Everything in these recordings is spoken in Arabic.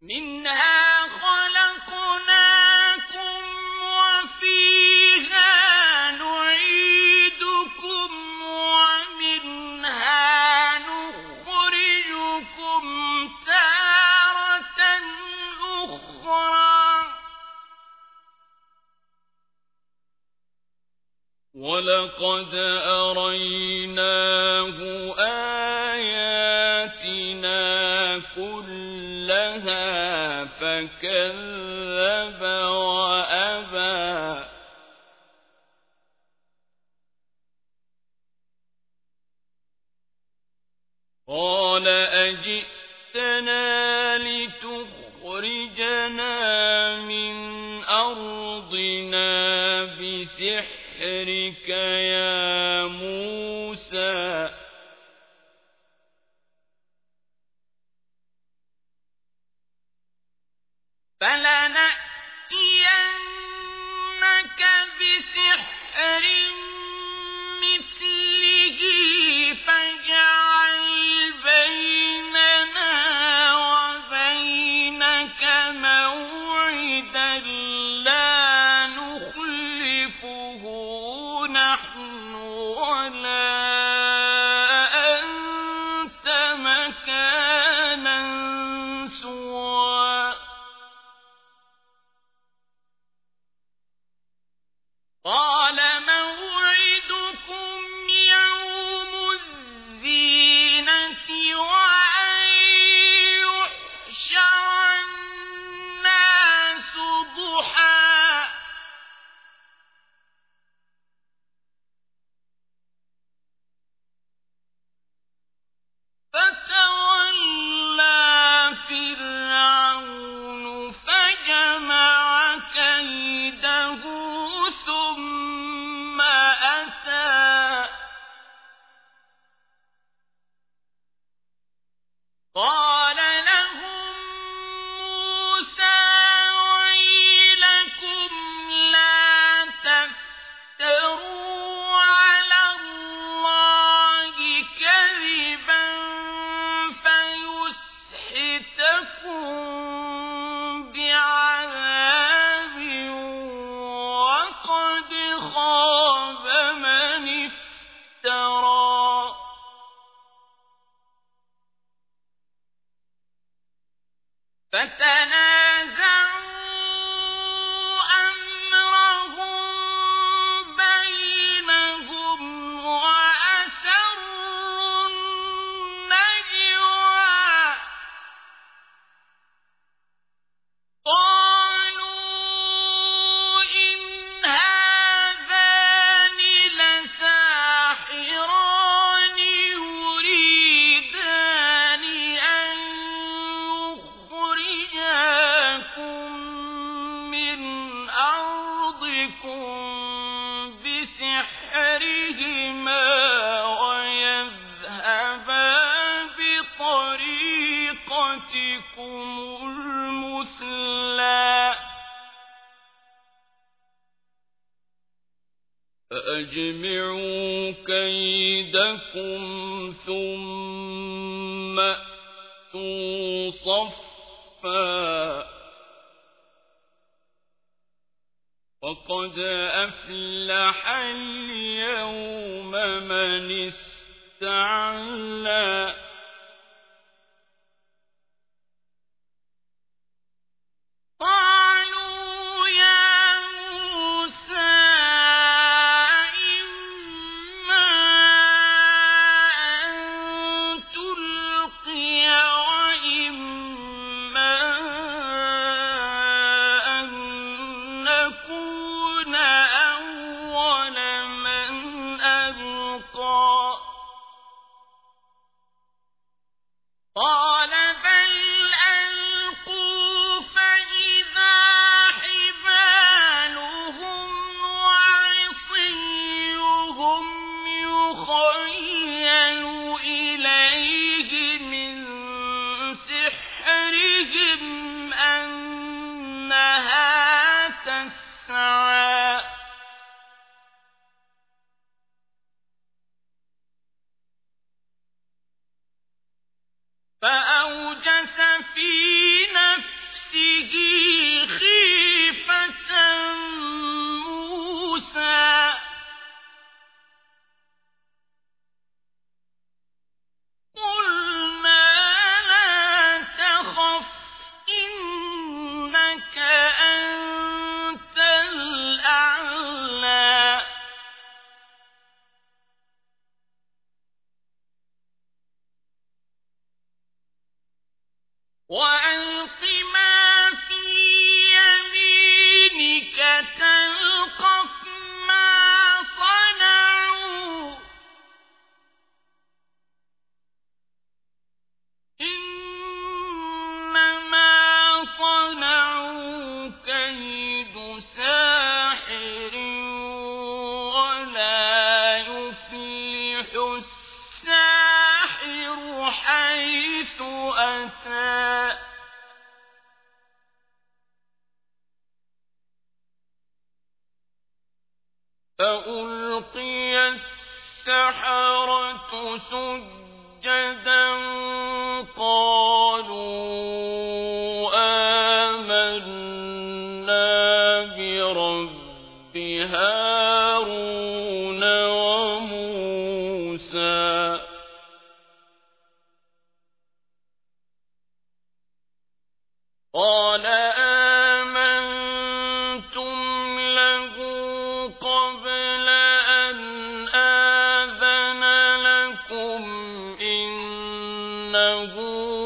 منها خلقناكم وفيها نعيدكم ومنها نخرجكم تارة أخرى ولقد أريناه آياتنا كلها فكذب وأبى قال أجئتنا لتخرجنا من أرضنا بسحرك يا موسى فلنأتينك بسحر مثله فاجعل بيننا وبينك موعدا لا نخلفه نحن ولا أنت مكانا سوى قال موعدكم يوم الزينة وأن يحشر الناس ضحى فتولى فرعون فجمع كيده ثم أتى قال لهم موسى ويلكم لا تفتروا على الله كذبا فيسحتكم بعذاب وقد خاب من افترى فتنازعوا أمرهم بينهم وأسروا النجوى قالوا إن هذان لساحران يريدان أن يخرجاكم من أرضكم بسحرهما ويذهبا بطريقتكم المثلى فأجمعوا كيدكم ثم أتوا صفا وقد أفلح اليوم من استعلى قالوا يا موسى إما أن تلقي وإما أن نكون أول من ألقى نفسه خيفة موسى قلنا لا تخف إنك أنت الأعلى وألق ما في يمينك تلقف ما صنعوا إنما صنعوا كيد ساحر ولا يفلح الساحر حيث أتى فألقي السحرة سجدا قالوا آمنا برب هارون وموسى قال آمنتم له قبل أن آذن لكم إنه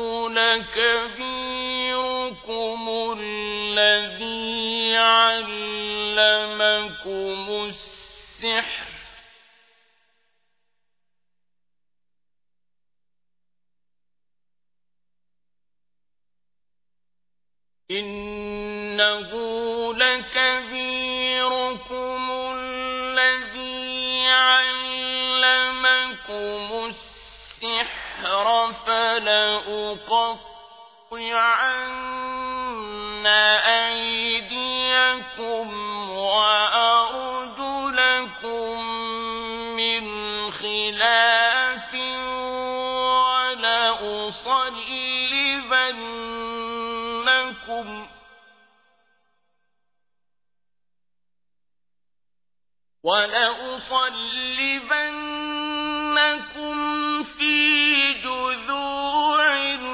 لكبيركم الذي علمكم السحر إنه لكبيركم الذي علمكم السحر فلأقطعن أيديكم وأرجلكم من خلاف ولأصلبنكم في جذوع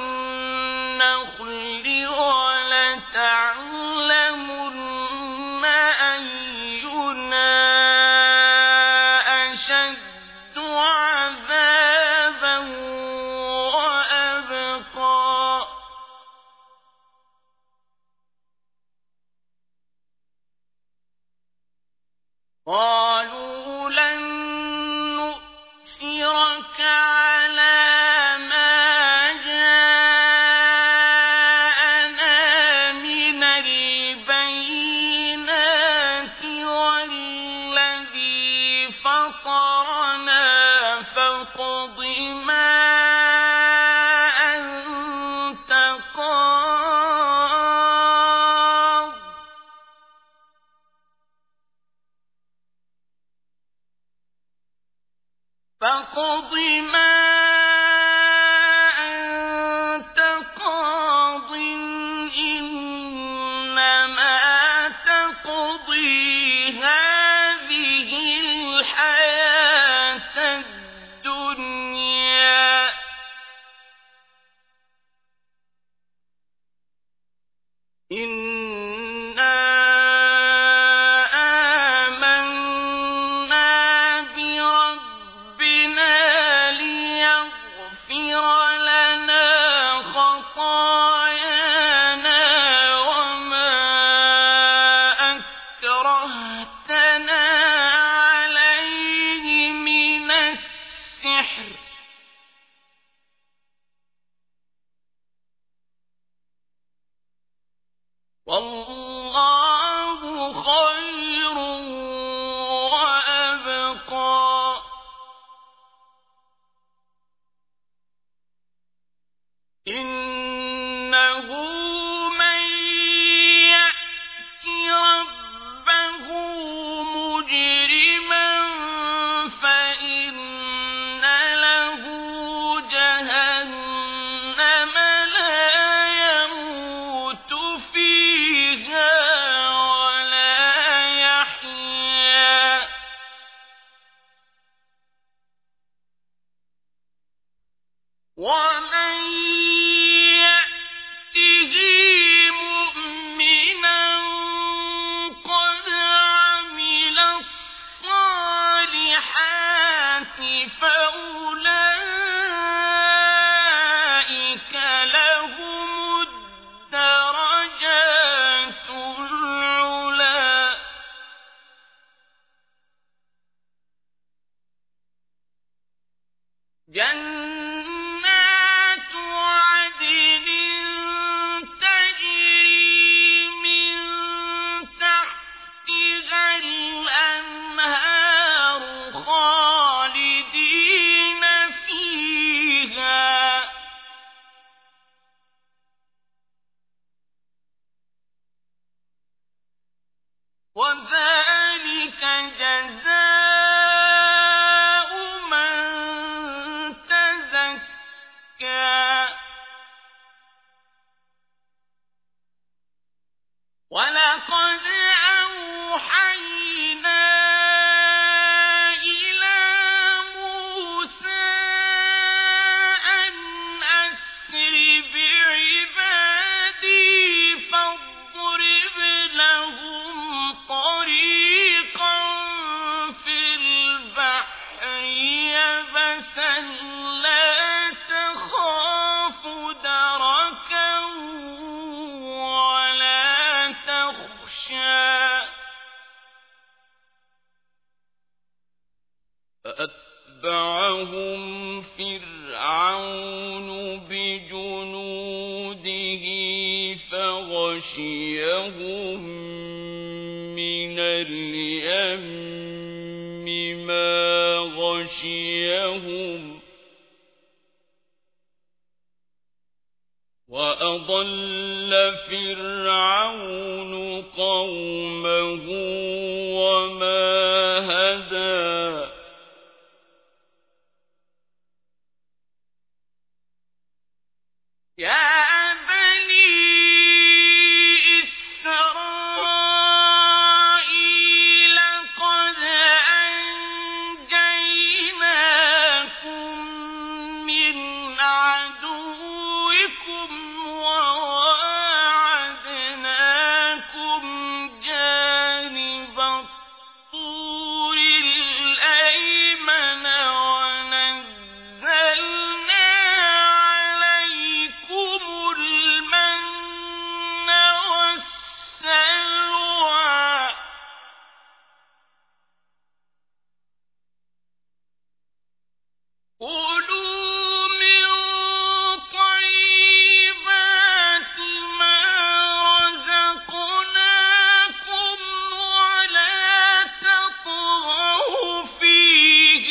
النخل ولتعلمن أينا أشد عذابا وأبقى قالوا لن نؤثرك على ما جاءنا من البينات والذي فطرنا فاقض ما أنت قاض فاقض ما أنت قاض إنما تقضي هذه الحياة الدنيا إنا آمنا بربنا ليغفر لنا خطايانا وما أكرهتنا عليه من السحر وذلك جزاء من تزكى ولقد أوحينا إلى موسى أن أسر بعبادي فاضرب لهم طريقا في البحر يبسا لا تخاف دركا ولا تخشى فأتبعهم فرعون بجنوده فغشيهم من اليم ما غشيهم وأضل فرعون قومه وما هدى يا بني إسرائيل قد أنجيناكم من عدوكم وواعدناكم جانب الطور الأيمن ونزلنا عليكم المن والسلوى كلوا من طيبات ما رزقناكم ولا تطغوا فيه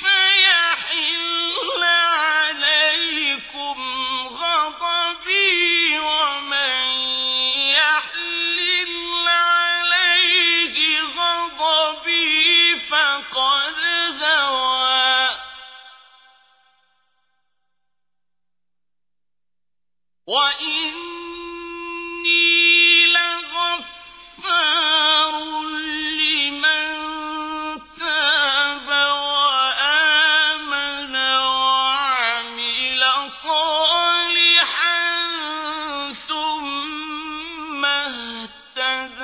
فيحل عليكم غضبي ومن يحلل عليه غضبي فقد هوى وإني لغفار لمن تاب وآمن وعمل صالحا ثم اهتدى